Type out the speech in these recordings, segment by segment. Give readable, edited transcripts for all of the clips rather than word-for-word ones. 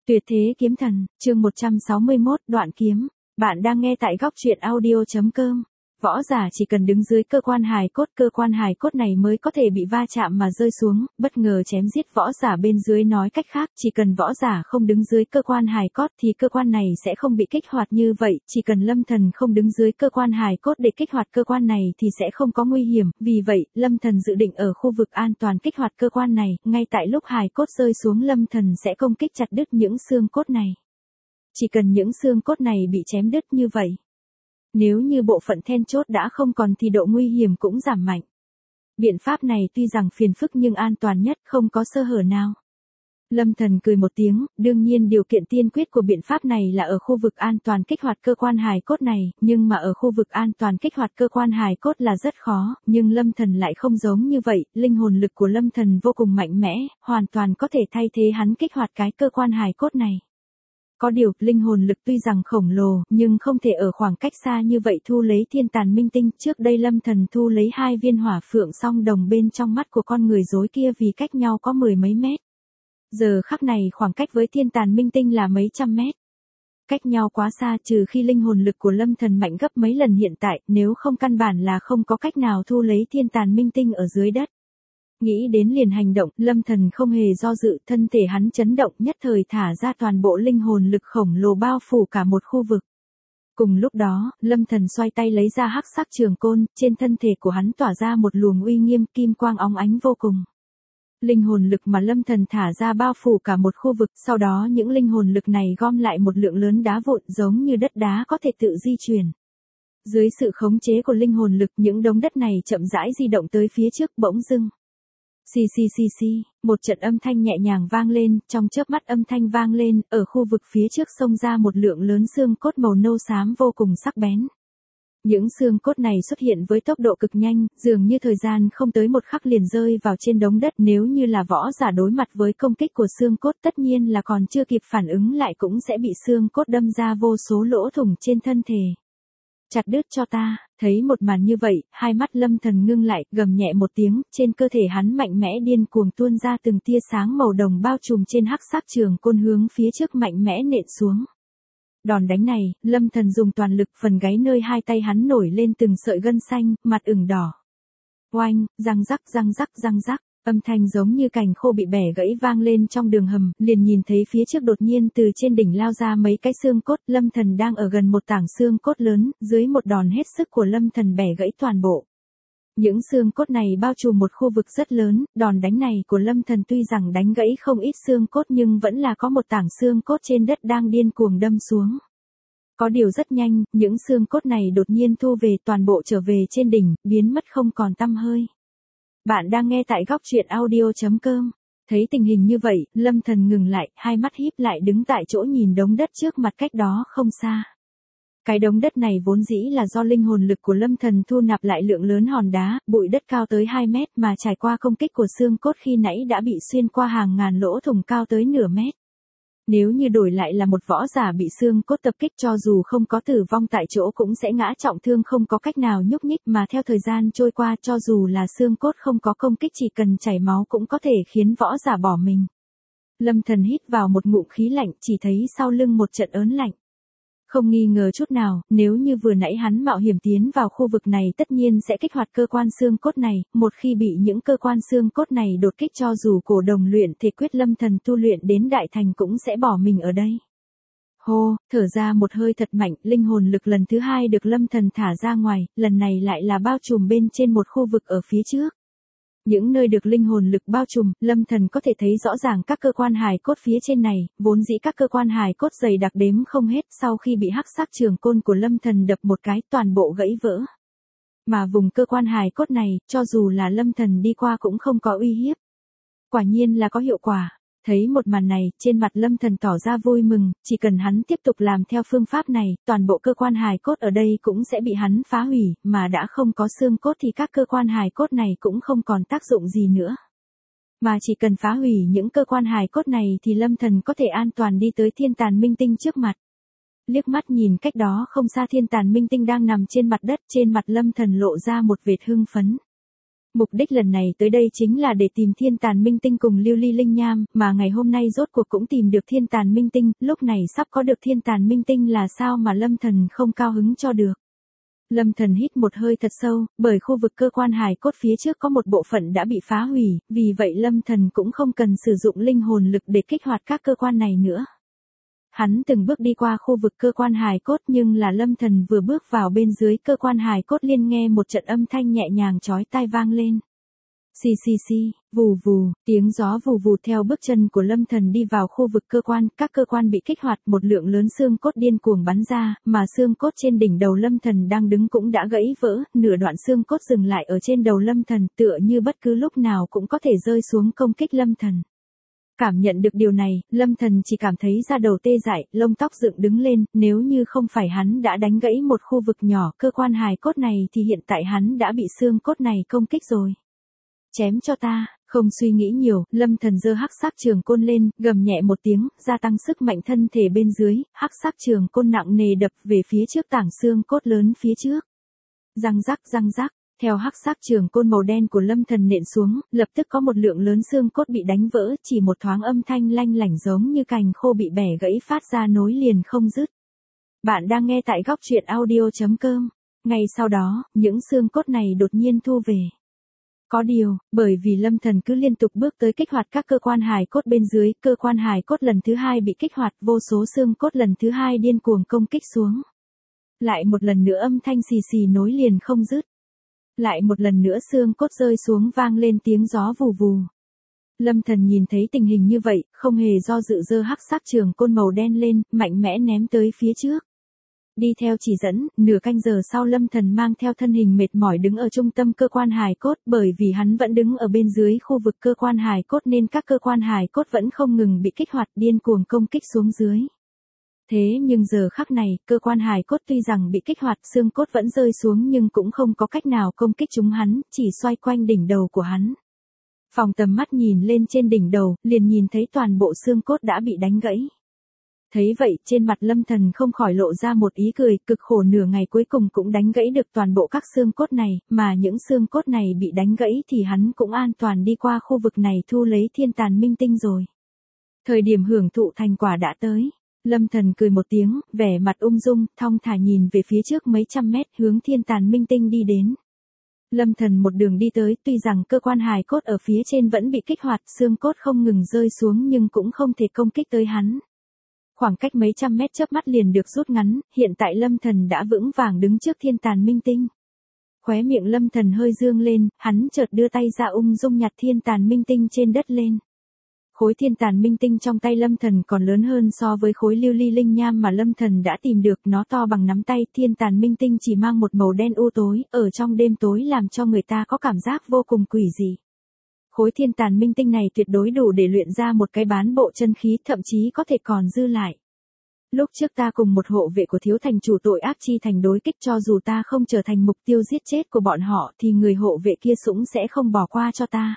Tuyệt thế kiếm thần, chương 161, đoạn kiếm. Bạn đang nghe tại góc truyện audio.com. Võ giả chỉ cần đứng dưới cơ quan hài cốt này mới có thể bị va chạm mà rơi xuống, bất ngờ chém giết võ giả bên dưới. Nói cách khác, chỉ cần võ giả không đứng dưới cơ quan hài cốt thì cơ quan này sẽ không bị kích hoạt như vậy, chỉ cần Lâm Thần không đứng dưới cơ quan hài cốt để kích hoạt cơ quan này thì sẽ không có nguy hiểm, vì vậy, Lâm Thần dự định ở khu vực an toàn kích hoạt cơ quan này, ngay tại lúc hài cốt rơi xuống Lâm Thần sẽ công kích chặt đứt những xương cốt này. Chỉ cần những xương cốt này bị chém đứt như vậy, nếu như bộ phận then chốt đã không còn thì độ nguy hiểm cũng giảm mạnh. Biện pháp này tuy rằng phiền phức nhưng an toàn nhất, không có sơ hở nào. Lâm Thần cười một tiếng, đương nhiên điều kiện tiên quyết của biện pháp này là ở khu vực an toàn kích hoạt cơ quan hài cốt này, nhưng mà ở khu vực an toàn kích hoạt cơ quan hài cốt là rất khó, nhưng Lâm Thần lại không giống như vậy, linh hồn lực của Lâm Thần vô cùng mạnh mẽ, hoàn toàn có thể thay thế hắn kích hoạt cái cơ quan hài cốt này. Có điều, linh hồn lực tuy rằng khổng lồ, nhưng không thể ở khoảng cách xa như vậy thu lấy thiên tàn minh tinh. Trước đây Lâm Thần thu lấy 2 viên hỏa phượng song đồng bên trong mắt của con người rối kia vì cách nhau có 10 mấy mét. Giờ khắc này khoảng cách với thiên tàn minh tinh là mấy trăm mét. Cách nhau quá xa, trừ khi linh hồn lực của Lâm Thần mạnh gấp mấy lần hiện tại, nếu không căn bản là không có cách nào thu lấy thiên tàn minh tinh ở dưới đất. Nghĩ đến liền hành động, Lâm Thần không hề do dự, thân thể hắn chấn động, nhất thời thả ra toàn bộ linh hồn lực khổng lồ bao phủ cả một khu vực. Cùng lúc đó, Lâm Thần xoay tay lấy ra hắc sắc trường côn, trên thân thể của hắn tỏa ra một luồng uy nghiêm, kim quang óng ánh vô cùng. Linh hồn lực mà Lâm Thần thả ra bao phủ cả một khu vực, sau đó những linh hồn lực này gom lại một lượng lớn đá vụn giống như đất đá có thể tự di chuyển. Dưới sự khống chế của linh hồn lực, những đống đất này chậm rãi di động tới phía trước, bỗng dưng. Xì xì xì xì, một trận âm thanh nhẹ nhàng vang lên, trong chớp mắt âm thanh vang lên, ở khu vực phía trước xông ra một lượng lớn xương cốt màu nâu xám vô cùng sắc bén. Những xương cốt này xuất hiện với tốc độ cực nhanh, dường như thời gian không tới một khắc liền rơi vào trên đống đất. Nếu như là võ giả đối mặt với công kích của xương cốt, tất nhiên là còn chưa kịp phản ứng lại cũng sẽ bị xương cốt đâm ra vô số lỗ thủng trên thân thể. Chặt đứt cho ta. Thấy một màn như vậy, hai mắt Lâm Thần ngưng lại, gầm nhẹ một tiếng, trên cơ thể hắn mạnh mẽ điên cuồng tuôn ra từng tia sáng màu đồng bao trùm trên hắc sắc trường côn hướng phía trước mạnh mẽ nện xuống. Đòn đánh này, Lâm Thần dùng toàn lực, phần gáy nơi hai tay hắn nổi lên từng sợi gân xanh, mặt ửng đỏ. Oanh, răng rắc răng rắc răng rắc. Âm thanh giống như cành khô bị bẻ gãy vang lên trong đường hầm, liền nhìn thấy phía trước đột nhiên từ trên đỉnh lao ra mấy cái xương cốt. Lâm Thần đang ở gần một tảng xương cốt lớn, dưới một đòn hết sức của Lâm Thần bẻ gãy toàn bộ. Những xương cốt này bao trùm một khu vực rất lớn, đòn đánh này của Lâm Thần tuy rằng đánh gãy không ít xương cốt nhưng vẫn là có một tảng xương cốt trên đất đang điên cuồng đâm xuống. Có điều rất nhanh, những xương cốt này đột nhiên thu về, toàn bộ trở về trên đỉnh, biến mất không còn tăm hơi. Bạn đang nghe tại góc truyện audio.com. Thấy tình hình như vậy, Lâm Thần ngừng lại, hai mắt híp lại đứng tại chỗ nhìn đống đất trước mặt cách đó không xa. Cái đống đất này vốn dĩ là do linh hồn lực của Lâm Thần thu nạp lại lượng lớn hòn đá, bụi đất cao tới 2 mét mà trải qua công kích của xương cốt khi nãy đã bị xuyên qua hàng ngàn lỗ thủng cao tới nửa mét. Nếu như đổi lại là một võ giả bị xương cốt tập kích cho dù không có tử vong tại chỗ cũng sẽ ngã trọng thương không có cách nào nhúc nhích, mà theo thời gian trôi qua cho dù là xương cốt không có công kích chỉ cần chảy máu cũng có thể khiến võ giả bỏ mình. Lâm Thần hít vào một ngụm khí lạnh, chỉ thấy sau lưng một trận ớn lạnh. Không nghi ngờ chút nào, nếu như vừa nãy hắn mạo hiểm tiến vào khu vực này tất nhiên sẽ kích hoạt cơ quan xương cốt này, một khi bị những cơ quan xương cốt này đột kích cho dù cổ đồng luyện thể quyết Lâm Thần tu luyện đến đại thành cũng sẽ bỏ mình ở đây. Hô, thở ra một hơi thật mạnh, linh hồn lực lần thứ 2 được Lâm Thần thả ra ngoài, lần này lại là bao trùm bên trên một khu vực ở phía trước. Những nơi được linh hồn lực bao trùm, Lâm Thần có thể thấy rõ ràng các cơ quan hài cốt phía trên này, vốn dĩ các cơ quan hài cốt dày đặc đếm không hết, sau khi bị hắc sắc trường côn của Lâm Thần đập một cái, toàn bộ gãy vỡ. Mà vùng cơ quan hài cốt này, cho dù là Lâm Thần đi qua cũng không có uy hiếp. Quả nhiên là có hiệu quả. Thấy một màn này, trên mặt Lâm Thần tỏ ra vui mừng, chỉ cần hắn tiếp tục làm theo phương pháp này, toàn bộ cơ quan hài cốt ở đây cũng sẽ bị hắn phá hủy, mà đã không có xương cốt thì các cơ quan hài cốt này cũng không còn tác dụng gì nữa. Mà chỉ cần phá hủy những cơ quan hài cốt này thì Lâm Thần có thể an toàn đi tới thiên tàn minh tinh trước mặt. Liếc mắt nhìn cách đó không xa thiên tàn minh tinh đang nằm trên mặt đất, trên mặt Lâm Thần lộ ra một vệt hưng phấn. Mục đích lần này tới đây chính là để tìm thiên tàn minh tinh cùng lưu ly linh nham, mà ngày hôm nay rốt cuộc cũng tìm được thiên tàn minh tinh, lúc này sắp có được thiên tàn minh tinh là sao mà Lâm Thần không cao hứng cho được. Lâm Thần hít một hơi thật sâu, bởi khu vực cơ quan hài cốt phía trước có một bộ phận đã bị phá hủy, vì vậy Lâm Thần cũng không cần sử dụng linh hồn lực để kích hoạt các cơ quan này nữa. Hắn từng bước đi qua khu vực cơ quan hài cốt nhưng là Lâm Thần vừa bước vào bên dưới cơ quan hài cốt liền nghe một trận âm thanh nhẹ nhàng chói tai vang lên. Xì xì xì, vù vù, tiếng gió vù vù theo bước chân của Lâm Thần đi vào khu vực cơ quan, các cơ quan bị kích hoạt, một lượng lớn xương cốt điên cuồng bắn ra, mà xương cốt trên đỉnh đầu Lâm Thần đang đứng cũng đã gãy vỡ, nửa đoạn xương cốt dừng lại ở trên đầu Lâm Thần, tựa như bất cứ lúc nào cũng có thể rơi xuống công kích Lâm Thần. Cảm nhận được điều này, Lâm Thần chỉ cảm thấy da đầu tê dại, lông tóc dựng đứng lên, nếu như không phải hắn đã đánh gãy một khu vực nhỏ cơ quan hài cốt này thì hiện tại hắn đã bị xương cốt này công kích rồi. Chém cho ta, không suy nghĩ nhiều, Lâm Thần giơ hắc sắc trường côn lên, gầm nhẹ một tiếng, gia tăng sức mạnh thân thể bên dưới, hắc sắc trường côn nặng nề đập về phía trước tảng xương cốt lớn phía trước. Răng rắc, theo hắc sắc trường côn màu đen của Lâm Thần nện xuống, lập tức có một lượng lớn xương cốt bị đánh vỡ, chỉ một thoáng âm thanh lanh lảnh giống như cành khô bị bẻ gãy phát ra nối liền không dứt. Bạn đang nghe tại góc truyện audio.com. Ngay sau đó, những xương cốt này đột nhiên thu về. Có điều, bởi vì Lâm Thần cứ liên tục bước tới kích hoạt các cơ quan hài cốt bên dưới, cơ quan hài cốt lần thứ hai bị kích hoạt, vô số xương cốt lần thứ hai điên cuồng công kích xuống. Lại một lần nữa âm thanh xì xì nối liền không dứt. Lại một lần nữa xương cốt rơi xuống vang lên tiếng gió vù vù. Lâm Thần nhìn thấy tình hình như vậy, không hề do dự giơ hắc sắc trường côn màu đen lên, mạnh mẽ ném tới phía trước. Đi theo chỉ dẫn, nửa canh giờ sau Lâm Thần mang theo thân hình mệt mỏi đứng ở trung tâm cơ quan hài cốt, bởi vì hắn vẫn đứng ở bên dưới khu vực cơ quan hài cốt nên các cơ quan hài cốt vẫn không ngừng bị kích hoạt điên cuồng công kích xuống dưới. Thế nhưng giờ khắc này, cơ quan hài cốt tuy rằng bị kích hoạt, xương cốt vẫn rơi xuống nhưng cũng không có cách nào công kích chúng hắn, chỉ xoay quanh đỉnh đầu của hắn. Phòng tầm mắt nhìn lên trên đỉnh đầu, liền nhìn thấy toàn bộ xương cốt đã bị đánh gãy. Thấy vậy, trên mặt Lâm Thần không khỏi lộ ra một ý cười, cực khổ nửa ngày cuối cùng cũng đánh gãy được toàn bộ các xương cốt này, mà những xương cốt này bị đánh gãy thì hắn cũng an toàn đi qua khu vực này thu lấy thiên tàn minh tinh rồi. Thời điểm hưởng thụ thành quả đã tới. Lâm Thần cười một tiếng, vẻ mặt ung dung, thong thả nhìn về phía trước mấy trăm mét hướng thiên tàn minh tinh đi đến. Lâm Thần một đường đi tới, tuy rằng cơ quan hài cốt ở phía trên vẫn bị kích hoạt, xương cốt không ngừng rơi xuống nhưng cũng không thể công kích tới hắn. Khoảng cách mấy trăm mét chớp mắt liền được rút ngắn, hiện tại Lâm Thần đã vững vàng đứng trước thiên tàn minh tinh. Khóe miệng Lâm Thần hơi dương lên, hắn chợt đưa tay ra ung dung nhặt thiên tàn minh tinh trên đất lên. Khối thiên tàn minh tinh trong tay Lâm Thần còn lớn hơn so với khối lưu ly linh nham mà Lâm Thần đã tìm được, nó to bằng nắm tay, thiên tàn minh tinh chỉ mang một màu đen u tối, ở trong đêm tối làm cho người ta có cảm giác vô cùng quỷ dị. Khối thiên tàn minh tinh này tuyệt đối đủ để luyện ra một cái bán bộ chân khí, thậm chí có thể còn dư lại. Lúc trước ta cùng một hộ vệ của thiếu thành chủ tội ác chi thành đối kích, cho dù ta không trở thành mục tiêu giết chết của bọn họ thì người hộ vệ kia cũng sẽ không bỏ qua cho ta.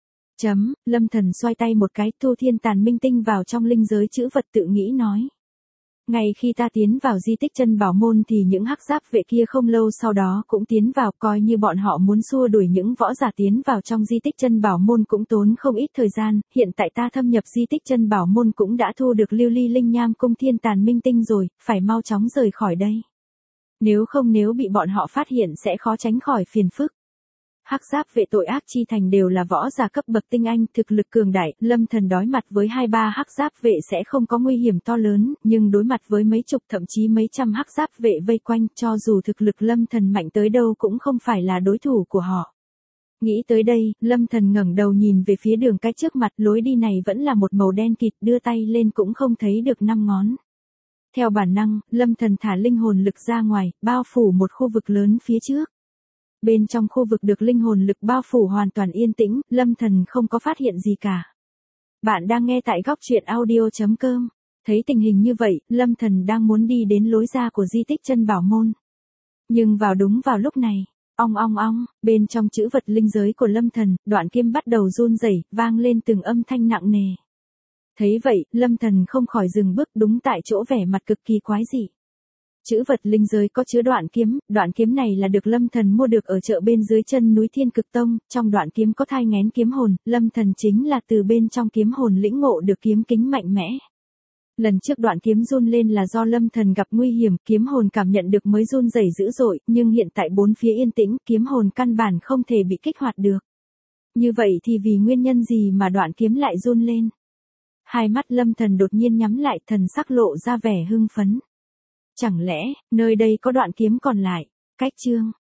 Lâm Thần xoay tay một cái, thu thiên tàn minh tinh vào trong linh giới chữ vật, tự nghĩ nói. Ngay khi ta tiến vào di tích chân bảo môn thì những hắc giáp vệ kia không lâu sau đó cũng tiến vào, coi như bọn họ muốn xua đuổi những võ giả tiến vào trong di tích chân bảo môn cũng tốn không ít thời gian, hiện tại ta thâm nhập di tích chân bảo môn cũng đã thu được lưu ly linh nham cung thiên tàn minh tinh rồi, phải mau chóng rời khỏi đây. Nếu không, nếu bị bọn họ phát hiện sẽ khó tránh khỏi phiền phức. Hắc giáp vệ tội ác chi thành đều là võ giả cấp bậc tinh anh, thực lực cường đại, Lâm Thần đối mặt với 2-3 hắc giáp vệ sẽ không có nguy hiểm to lớn, nhưng đối mặt với mấy chục thậm chí mấy trăm hắc giáp vệ vây quanh, cho dù thực lực Lâm Thần mạnh tới đâu cũng không phải là đối thủ của họ. Nghĩ tới đây, Lâm Thần ngẩng đầu nhìn về phía đường cái trước mặt, lối đi này vẫn là một màu đen kịt, đưa tay lên cũng không thấy được 5 ngón. Theo bản năng, Lâm Thần thả linh hồn lực ra ngoài, bao phủ một khu vực lớn phía trước. Bên trong khu vực được linh hồn lực bao phủ hoàn toàn yên tĩnh, Lâm Thần không có phát hiện gì cả. Bạn đang nghe tại góc truyện audio.com. Thấy tình hình như vậy, Lâm Thần đang muốn đi đến lối ra của di tích chân bảo môn. Nhưng đúng vào lúc này, ong ong ong, bên trong chữ vật linh giới của Lâm Thần, đoạn kim bắt đầu run rẩy, vang lên từng âm thanh nặng nề. Thấy vậy, Lâm Thần không khỏi dừng bước, đúng tại chỗ, vẻ mặt cực kỳ quái dị. Chữ vật linh giới có chứa đoạn kiếm này là được Lâm Thần mua được ở chợ bên dưới chân núi Thiên Cực Tông, trong đoạn kiếm có thai nghén kiếm hồn, Lâm Thần chính là từ bên trong kiếm hồn lĩnh ngộ được kiếm kính mạnh mẽ. Lần trước đoạn kiếm run lên là do Lâm Thần gặp nguy hiểm, kiếm hồn cảm nhận được mới run rẩy dữ dội, nhưng hiện tại bốn phía yên tĩnh, kiếm hồn căn bản không thể bị kích hoạt được. Như vậy thì vì nguyên nhân gì mà đoạn kiếm lại run lên? Hai mắt Lâm Thần đột nhiên nhắm lại, thần sắc lộ ra vẻ hưng phấn. Chẳng lẽ, nơi đây có đoạn kiếm còn lại? Cách chương